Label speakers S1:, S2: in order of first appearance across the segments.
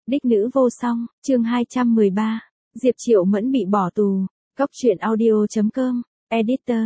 S1: Đích nữ vô song, chương 213. Diệp Triệu Mẫn bị bỏ tù. Góc truyện audio.com. Editor,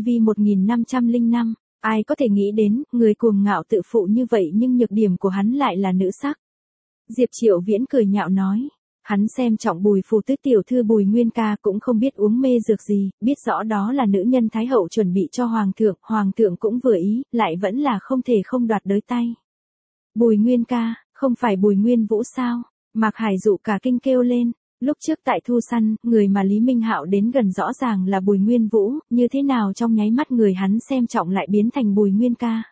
S1: VV1505. Ai có thể nghĩ đến, người cuồng ngạo tự phụ như vậy nhưng nhược điểm của hắn lại là nữ sắc. Diệp Triệu Viễn cười nhạo nói. Hắn xem trọng Bùi Phù Tứ tiểu thư Bùi Nguyên Ca cũng không biết uống mê dược gì, biết rõ đó là nữ nhân Thái Hậu chuẩn bị cho Hoàng thượng cũng vừa ý, lại vẫn là không thể không đoạt đới tay. Bùi Nguyên Ca, không phải Bùi Nguyên Vũ sao? Mạc Hải Dụ cả kinh kêu lên. Lúc trước tại Thu Săn, người mà Lý Minh Hạo đến gần rõ ràng là Bùi Nguyên Vũ, như thế nào trong nháy mắt người hắn xem trọng lại biến thành Bùi Nguyên Ca.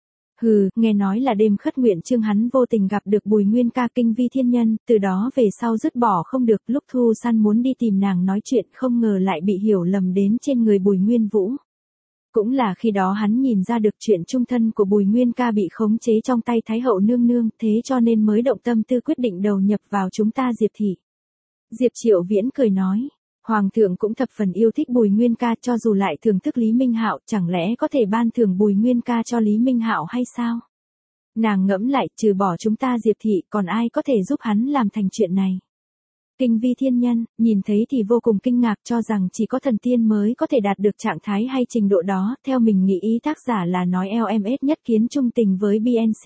S1: Hừ, nghe nói là đêm khất nguyện chương hắn vô tình gặp được Bùi Nguyên Ca kinh vi thiên nhân, từ đó về sau dứt bỏ không được, lúc Thu Săn muốn đi tìm nàng nói chuyện không ngờ lại bị hiểu lầm đến trên người Bùi Nguyên Vũ. Cũng là khi đó hắn nhìn ra được chuyện chung thân của Bùi Nguyên Ca bị khống chế trong tay Thái Hậu nương nương, thế cho nên mới động tâm tư quyết định đầu nhập vào chúng ta Diệp thị. Diệp Triệu Viễn cười nói, Hoàng thượng cũng thập phần yêu thích Bùi Nguyên Ca, cho dù lại thưởng thức Lý Minh Hạo, chẳng lẽ có thể ban thưởng Bùi Nguyên Ca cho Lý Minh Hạo hay sao? Nàng ngẫm lại, trừ bỏ chúng ta Diệp thị, còn ai có thể giúp hắn làm thành chuyện này? Kinh vi thiên nhân, nhìn thấy thì vô cùng kinh ngạc, cho rằng chỉ có thần tiên mới có thể đạt được trạng thái hay trình độ đó, theo mình nghĩ ý tác giả là nói LMS nhất kiến trung tình với BNC.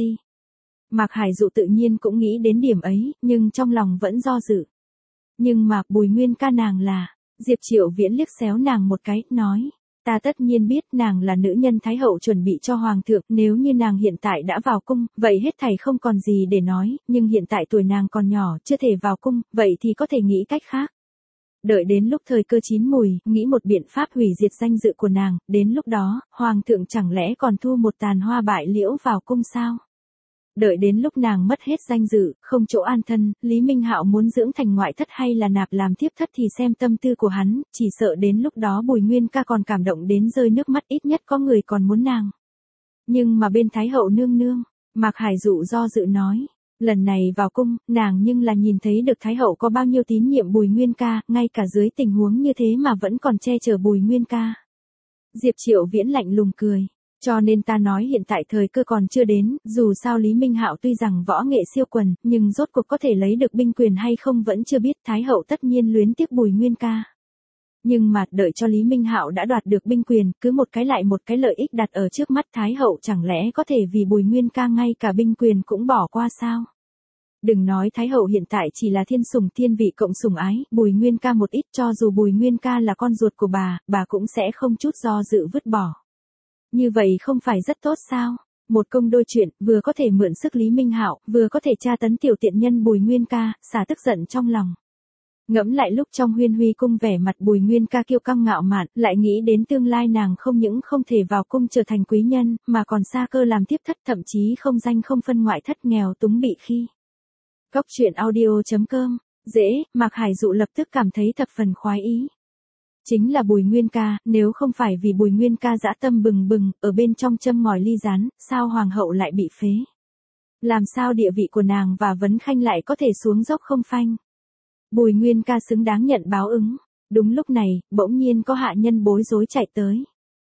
S1: Mạc Hải Dụ tự nhiên cũng nghĩ đến điểm ấy, nhưng trong lòng vẫn do dự. Nhưng mà, Bùi Nguyên Ca nàng là, Diệp Triệu Viễn liếc xéo nàng một cái, nói, ta tất nhiên biết nàng là nữ nhân Thái Hậu chuẩn bị cho Hoàng thượng, nếu như nàng hiện tại đã vào cung, vậy hết thảy không còn gì để nói, nhưng hiện tại tuổi nàng còn nhỏ, chưa thể vào cung, vậy thì có thể nghĩ cách khác. Đợi đến lúc thời cơ chín mùi, nghĩ một biện pháp hủy diệt danh dự của nàng, đến lúc đó, Hoàng thượng chẳng lẽ còn thu một tàn hoa bại liễu vào cung sao? Đợi đến lúc nàng mất hết danh dự, không chỗ an thân, Lý Minh Hạo muốn dưỡng thành ngoại thất hay là nạp làm thiếp thất thì xem tâm tư của hắn, chỉ sợ đến lúc đó Bùi Nguyên Ca còn cảm động đến rơi nước mắt, ít nhất có người còn muốn nàng. Nhưng mà bên Thái Hậu nương nương, Mạc Hải Dụ do dự nói, lần này vào cung, nàng nhưng là nhìn thấy được Thái Hậu có bao nhiêu tín nhiệm Bùi Nguyên Ca, ngay cả dưới tình huống như thế mà vẫn còn che chở Bùi Nguyên Ca. Diệp Triệu Viễn lạnh lùng cười. Cho nên ta nói hiện tại thời cơ còn chưa đến, dù sao Lý Minh Hạo tuy rằng võ nghệ siêu quần, nhưng rốt cuộc có thể lấy được binh quyền hay không vẫn chưa biết, Thái Hậu tất nhiên luyến tiếc Bùi Nguyên Ca. Nhưng mà, đợi cho Lý Minh Hạo đã đoạt được binh quyền, cứ một cái lại một cái lợi ích đặt ở trước mắt Thái Hậu, chẳng lẽ có thể vì Bùi Nguyên Ca ngay cả binh quyền cũng bỏ qua sao? Đừng nói Thái Hậu hiện tại chỉ là thiên sủng thiên vị cộng sủng ái, Bùi Nguyên Ca một ít, cho dù Bùi Nguyên Ca là con ruột của bà cũng sẽ không chút do dự vứt bỏ. Như vậy không phải rất tốt sao? Một công đôi chuyện, vừa có thể mượn sức Lý Minh Hạo, vừa có thể tra tấn tiểu tiện nhân Bùi Nguyên Ca, xả tức giận trong lòng. Ngẫm lại lúc trong Huyên Huy cung vẻ mặt Bùi Nguyên Ca kiêu căng ngạo mạn, lại nghĩ đến tương lai nàng không những không thể vào cung trở thành quý nhân, mà còn xa cơ làm tiếp thất, thậm chí không danh không phân ngoại thất, nghèo túng bị khi. Góc truyện audio.com. Dễ, Mạc Hải Dụ lập tức cảm thấy thập phần khoái ý. Chính là Bùi Nguyên Ca, nếu không phải vì Bùi Nguyên Ca dã tâm bừng bừng, ở bên trong châm ngòi ly rán, sao Hoàng hậu lại bị phế? Làm sao địa vị của nàng và Vấn Khanh lại có thể xuống dốc không phanh? Bùi Nguyên Ca xứng đáng nhận báo ứng. Đúng lúc này, bỗng nhiên có hạ nhân bối rối chạy tới.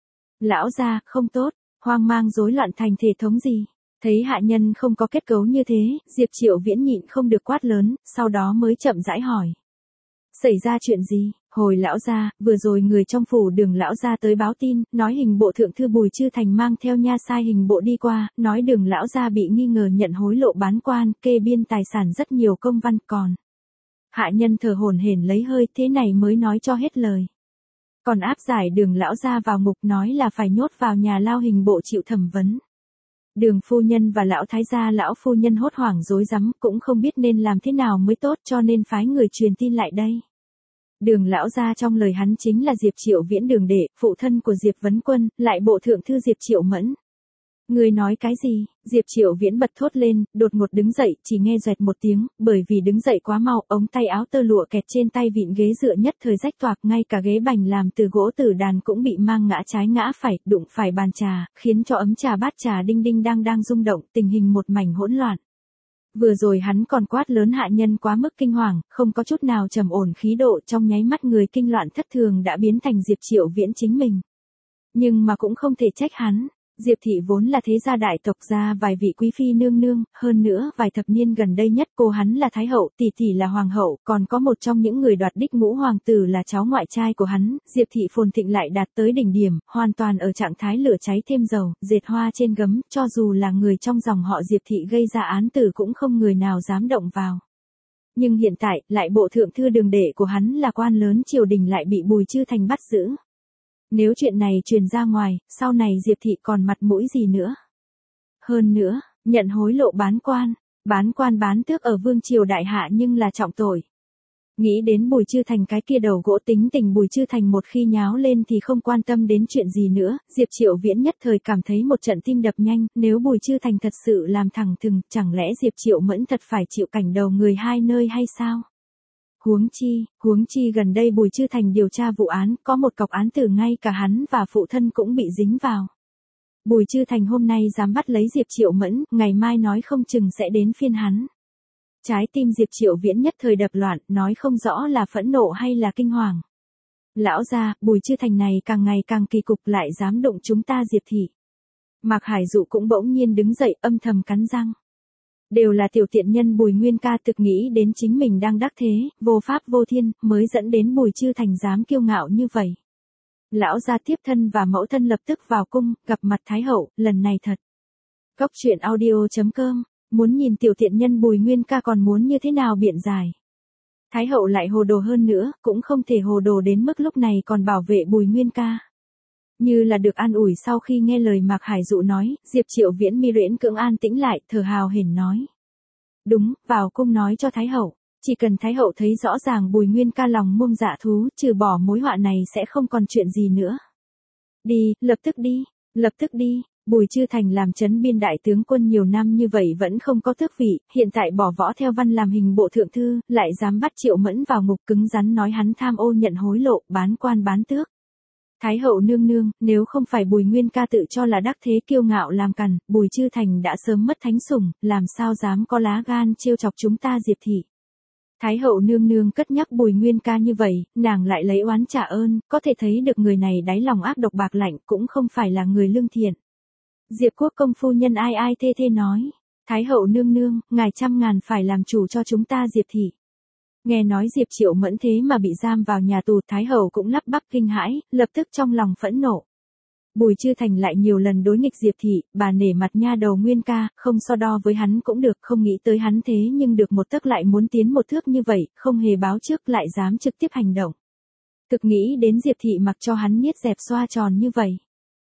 S1: Lão gia, không tốt, hoang mang rối loạn thành thể thống gì? Thấy hạ nhân không có kết cấu như thế, Diệp Triệu Viễn nhịn không được quát lớn, sau đó mới chậm rãi hỏi. Xảy ra chuyện gì? Hồi lão gia, vừa rồi người trong phủ Đường lão gia tới báo tin, nói hình bộ thượng thư Bùi Chư Thành mang theo nha sai hình bộ đi qua, nói Đường lão gia bị nghi ngờ nhận hối lộ bán quan, kê biên tài sản rất nhiều công văn còn. Hạ nhân thở hổn hển lấy hơi, thế này mới nói cho hết lời. Còn áp giải Đường lão gia vào ngục, nói là phải nhốt vào nhà lao hình bộ chịu thẩm vấn. Đường phu nhân và lão thái gia lão phu nhân hốt hoảng rối rắm, cũng không biết nên làm thế nào mới tốt, cho nên phái người truyền tin lại đây. Đường lão gia trong lời hắn chính là Diệp Triệu Viễn Đường đệ, phụ thân của Diệp Vấn Quân, lại bộ thượng thư Diệp Triệu Mẫn. Người nói cái gì? Diệp Triệu Viễn bật thốt lên, đột ngột đứng dậy, chỉ nghe doẹt một tiếng, bởi vì đứng dậy quá mau, ống tay áo tơ lụa kẹt trên tay vịn ghế dựa nhất thời rách toạc, ngay cả ghế bành làm từ gỗ tử đàn cũng bị mang ngã trái ngã phải, đụng phải bàn trà, khiến cho ấm trà bát trà đinh đinh đang rung động, tình hình một mảnh hỗn loạn. Vừa rồi hắn còn quát lớn hạ nhân quá mức kinh hoàng, không có chút nào trầm ổn khí độ, trong nháy mắt người kinh loạn thất thường đã biến thành Diệp Triệu Viễn chính mình. Nhưng mà cũng không thể trách hắn. Diệp thị vốn là thế gia đại tộc gia vài vị quý phi nương nương, hơn nữa vài thập niên gần đây nhất cô hắn là thái hậu, tỷ tỷ là hoàng hậu, còn có một trong những người đoạt đích ngũ hoàng tử là cháu ngoại trai của hắn. Diệp thị phồn thịnh lại đạt tới đỉnh điểm, hoàn toàn ở trạng thái lửa cháy thêm dầu, dệt hoa trên gấm, cho dù là người trong dòng họ Diệp thị gây ra án tử cũng không người nào dám động vào. Nhưng hiện tại, lại bộ thượng thư đường đệ của hắn là quan lớn triều đình lại bị Bùi Chư Thành bắt giữ. Nếu chuyện này truyền ra ngoài, sau này Diệp thị còn mặt mũi gì nữa? Hơn nữa, nhận hối lộ bán quan bán tước ở vương triều đại hạ nhưng là trọng tội. Nghĩ đến Bùi Chư Thành cái kia đầu gỗ tính tình Bùi Chư Thành một khi nháo lên thì không quan tâm đến chuyện gì nữa, Diệp Triệu Viễn nhất thời cảm thấy một trận tim đập nhanh, nếu Bùi Chư Thành thật sự làm thẳng thừng, chẳng lẽ Diệp Triệu Mẫn thật phải chịu cảnh đầu người hai nơi hay sao? Huống chi gần đây Bùi Chư Thành điều tra vụ án, có một cọc án tử ngay cả hắn và phụ thân cũng bị dính vào. Bùi Chư Thành hôm nay dám bắt lấy Diệp Triệu Mẫn, ngày mai nói không chừng sẽ đến phiên hắn. Trái tim Diệp Triệu Viễn nhất thời đập loạn, nói không rõ là phẫn nộ hay là kinh hoàng. Lão gia, Bùi Chư Thành này càng ngày càng kỳ cục, lại dám đụng chúng ta Diệp thị. Mạc Hải Dụ cũng bỗng nhiên đứng dậy, âm thầm cắn răng. Đều là tiểu tiện nhân Bùi Nguyên Ca thực nghĩ đến chính mình đang đắc thế, vô pháp vô thiên, mới dẫn đến Bùi Chư Thành dám kiêu ngạo như vậy. Lão gia tiếp thân và mẫu thân lập tức vào cung, gặp mặt Thái hậu, lần này thật. Cốc truyện audio.com, muốn nhìn tiểu tiện nhân Bùi Nguyên Ca còn muốn như thế nào biện giải. Thái hậu lại hồ đồ hơn nữa, cũng không thể hồ đồ đến mức lúc này còn bảo vệ Bùi Nguyên Ca. Như là được an ủi sau khi nghe lời Mạc Hải Dụ nói, Diệp Triệu Viễn mi uyển cưỡng an tĩnh lại, thở hào hển nói. Đúng, vào cung nói cho Thái hậu, chỉ cần Thái hậu thấy rõ ràng Bùi Nguyên Ca lòng mông dạ thú, trừ bỏ mối họa này sẽ không còn chuyện gì nữa. Đi, lập tức đi. Bùi Chư Thành làm trấn biên đại tướng quân nhiều năm như vậy vẫn không có tước vị, hiện tại bỏ võ theo văn làm hình bộ thượng thư, lại dám bắt Triệu Mẫn vào ngục, cứng rắn nói hắn tham ô nhận hối lộ, bán quan bán tước. Thái hậu nương nương, nếu không phải Bùi Nguyên Ca tự cho là đắc thế kiêu ngạo làm cằn, Bùi Chư Thành đã sớm mất thánh sủng, làm sao dám có lá gan trêu chọc chúng ta Diệp thị. Thái hậu nương nương cất nhắc Bùi Nguyên Ca như vậy, nàng lại lấy oán trả ơn, có thể thấy được người này đáy lòng ác độc bạc lạnh, cũng không phải là người lương thiện. Diệp Quốc công phu nhân ai thê nói, Thái hậu nương nương, ngài trăm ngàn phải làm chủ cho chúng ta Diệp thị. Nghe nói Diệp Triệu Mẫn thế mà bị giam vào nhà tù, Thái hậu cũng lắp bắp kinh hãi, lập tức trong lòng phẫn nộ. Bùi Chư Thành lại nhiều lần đối nghịch Diệp thị, bà nể mặt nha đầu Nguyên Ca, không so đo với hắn cũng được, không nghĩ tới hắn thế nhưng được một tấc lại muốn tiến một thước như vậy, không hề báo trước lại dám trực tiếp hành động. Thực nghĩ đến Diệp thị mặc cho hắn niết dẹp xoa tròn như vậy.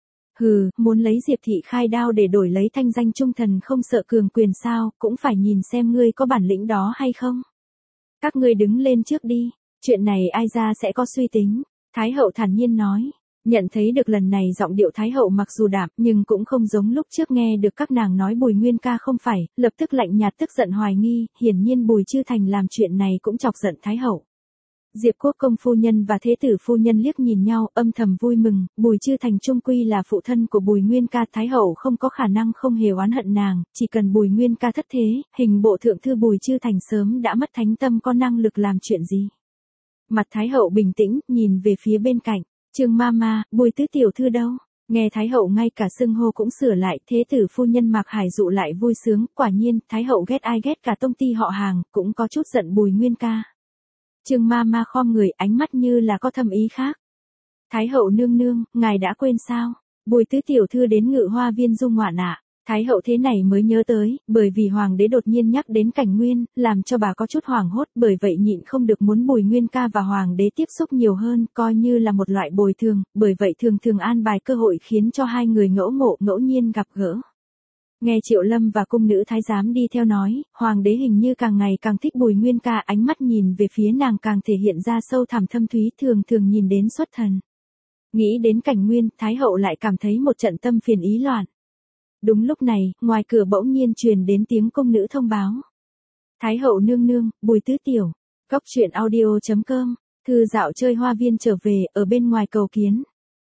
S1: Hừ, muốn lấy Diệp thị khai đao để đổi lấy thanh danh trung thần không sợ cường quyền sao, cũng phải nhìn xem ngươi có bản lĩnh đó hay không. Các ngươi đứng lên trước đi, chuyện này ai ra sẽ có suy tính, Thái hậu thản nhiên nói. Nhận thấy được lần này giọng điệu Thái hậu mặc dù đạm nhưng cũng không giống lúc trước nghe được các nàng nói Bùi Nguyên Ca không phải, lập tức lạnh nhạt tức giận hoài nghi, hiển nhiên Bùi Chư Thành làm chuyện này cũng chọc giận Thái hậu. Diệp Quốc công phu nhân và thế tử phu nhân liếc nhìn nhau, âm thầm vui mừng, Bùi Chư Thành trung quy là phụ thân của Bùi Nguyên Ca, Thái hậu không có khả năng không hề oán hận nàng, chỉ cần Bùi Nguyên Ca thất thế, hình bộ thượng thư Bùi Chư Thành sớm đã mất thánh tâm, có năng lực làm chuyện gì. Mặt Thái hậu bình tĩnh, nhìn về phía bên cạnh, Trương Mama, Bùi tứ tiểu thư đâu? Nghe Thái hậu ngay cả xưng hô cũng sửa lại, thế tử phu nhân Mạc Hải Dụ lại vui sướng, quả nhiên, Thái hậu ghét ai ghét cả tông ty họ hàng, cũng có chút giận Bùi Nguyên Ca. Trương Mama khom người, ánh mắt như là có thâm ý khác. Thái hậu nương nương, ngài đã quên sao? Bùi tứ tiểu thư đến Ngự Hoa viên du ngoạn ạ. Thái hậu thế này mới nhớ tới, bởi vì hoàng đế đột nhiên nhắc đến Cảnh Nguyên, làm cho bà có chút hoảng hốt, bởi vậy nhịn không được muốn Bùi Nguyên Ca và hoàng đế tiếp xúc nhiều hơn, coi như là một loại bồi thường, bởi vậy thường thường an bài cơ hội khiến cho hai người ngẫu nhiên gặp gỡ. Nghe Triệu Lâm và cung nữ thái giám đi theo nói, hoàng đế hình như càng ngày càng thích Bùi Nguyên Ca, ánh mắt nhìn về phía nàng càng thể hiện ra sâu thẳm thâm thúy, thường nhìn đến xuất thần. Nghĩ đến Cảnh Nguyên, Thái hậu lại cảm thấy một trận tâm phiền ý loạn. Đúng lúc này, ngoài cửa bỗng nhiên truyền đến tiếng cung nữ thông báo. Thái hậu nương nương, Bùi tứ tiểu. Cốc truyện audio.com, thư dạo chơi hoa viên trở về, ở bên ngoài cầu kiến.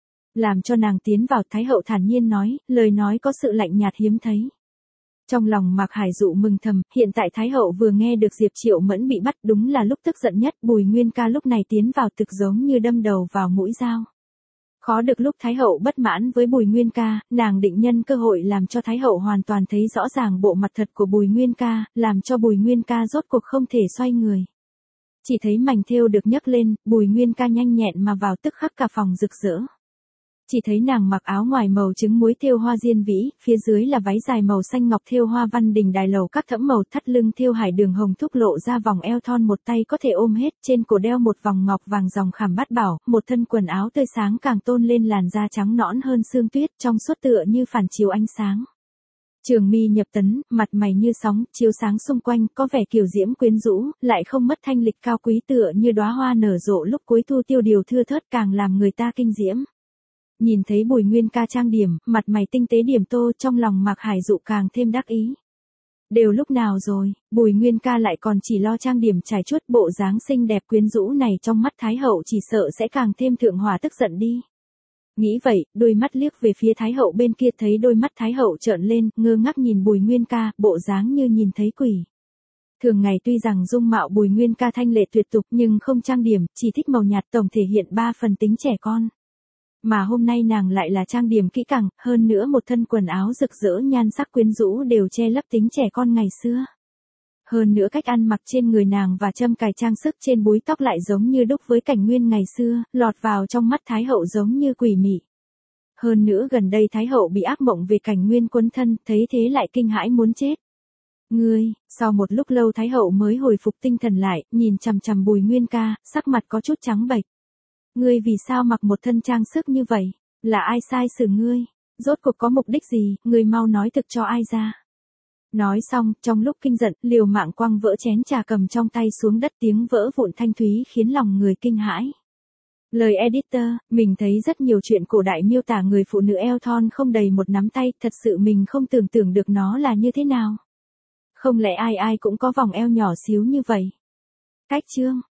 S1: Làm cho nàng tiến vào, Thái hậu thản nhiên nói, lời nói có sự lạnh nhạt hiếm thấy. Trong lòng Mạc Hải Dụ mừng thầm, hiện tại Thái hậu vừa nghe được Diệp Triệu Mẫn bị bắt, đúng là lúc tức giận nhất, Bùi Nguyên Ca lúc này tiến vào thực giống như đâm đầu vào mũi dao. Khó được lúc Thái hậu bất mãn với Bùi Nguyên Ca, nàng định nhân cơ hội làm cho Thái hậu hoàn toàn thấy rõ ràng bộ mặt thật của Bùi Nguyên Ca, làm cho Bùi Nguyên Ca rốt cuộc không thể xoay người. Chỉ thấy mảnh thêu được nhấc lên, Bùi Nguyên Ca nhanh nhẹn mà vào tức khắc cả phòng rực rỡ. Chỉ thấy nàng mặc áo ngoài màu trứng muối thêu hoa diên vĩ, phía dưới là váy dài màu xanh ngọc thêu hoa văn đình đài lầu các thẫm màu, thắt lưng thêu hải đường hồng thúc lộ ra vòng eo thon một tay có thể ôm hết, trên cổ đeo một vòng ngọc vàng dòng khảm bát bảo, một thân quần áo tươi sáng càng tôn lên làn da trắng nõn hơn sương tuyết, trong suốt tựa như phản chiếu ánh sáng. Trường mi nhập tấn, mặt mày như sóng, chiếu sáng xung quanh, có vẻ kiều diễm quyến rũ, lại không mất thanh lịch cao quý tựa như đóa hoa nở rộ lúc cuối thu tiêu điều thưa thớt càng làm người ta kinh diễm. Nhìn thấy Bùi Nguyên Ca trang điểm, mặt mày tinh tế điểm tô, trong lòng Mạc Hải Dụ càng thêm đắc ý. Đều lúc nào rồi, Bùi Nguyên Ca lại còn chỉ lo trang điểm trải chuốt, bộ dáng xinh đẹp quyến rũ này trong mắt Thái hậu chỉ sợ sẽ càng thêm thượng hòa tức giận đi. Nghĩ vậy, đôi mắt liếc về phía Thái hậu bên kia, thấy đôi mắt Thái hậu trợn lên, ngơ ngác nhìn Bùi Nguyên Ca, bộ dáng như nhìn thấy quỷ. Thường ngày tuy rằng dung mạo Bùi Nguyên Ca thanh lệ tuyệt tục nhưng không trang điểm, chỉ thích màu nhạt, tổng thể hiện 3 phần tính trẻ con. Mà hôm nay nàng lại là trang điểm kỹ càng, hơn nữa một thân quần áo rực rỡ nhan sắc quyến rũ đều che lấp tính trẻ con ngày xưa. Hơn nữa cách ăn mặc trên người nàng và châm cài trang sức trên búi tóc lại giống như đúc với cảnh nguyên ngày xưa, lọt vào trong mắt Thái hậu giống như quỷ mị. Hơn nữa gần đây Thái hậu bị ác mộng về cảnh nguyên quấn thân, thấy thế lại kinh hãi muốn chết. Ngươi, sau một lúc lâu Thái hậu mới hồi phục tinh thần lại, nhìn chằm chằm Bùi Nguyên Ca, sắc mặt có chút trắng bệch. Ngươi vì sao mặc một thân trang sức như vậy? Là ai sai xử ngươi? Rốt cuộc có mục đích gì? Ngươi mau nói thực cho ai ra? Nói xong, trong lúc kinh giận, liều mạng quăng vỡ chén trà cầm trong tay xuống đất, tiếng vỡ vụn thanh thúy khiến lòng người kinh hãi. Lời editor, mình thấy rất nhiều chuyện cổ đại miêu tả người phụ nữ eo thon không đầy một nắm tay, thật sự mình không tưởng tượng được nó là như thế nào. Không lẽ ai ai cũng có vòng eo nhỏ xíu như vậy? Cách chương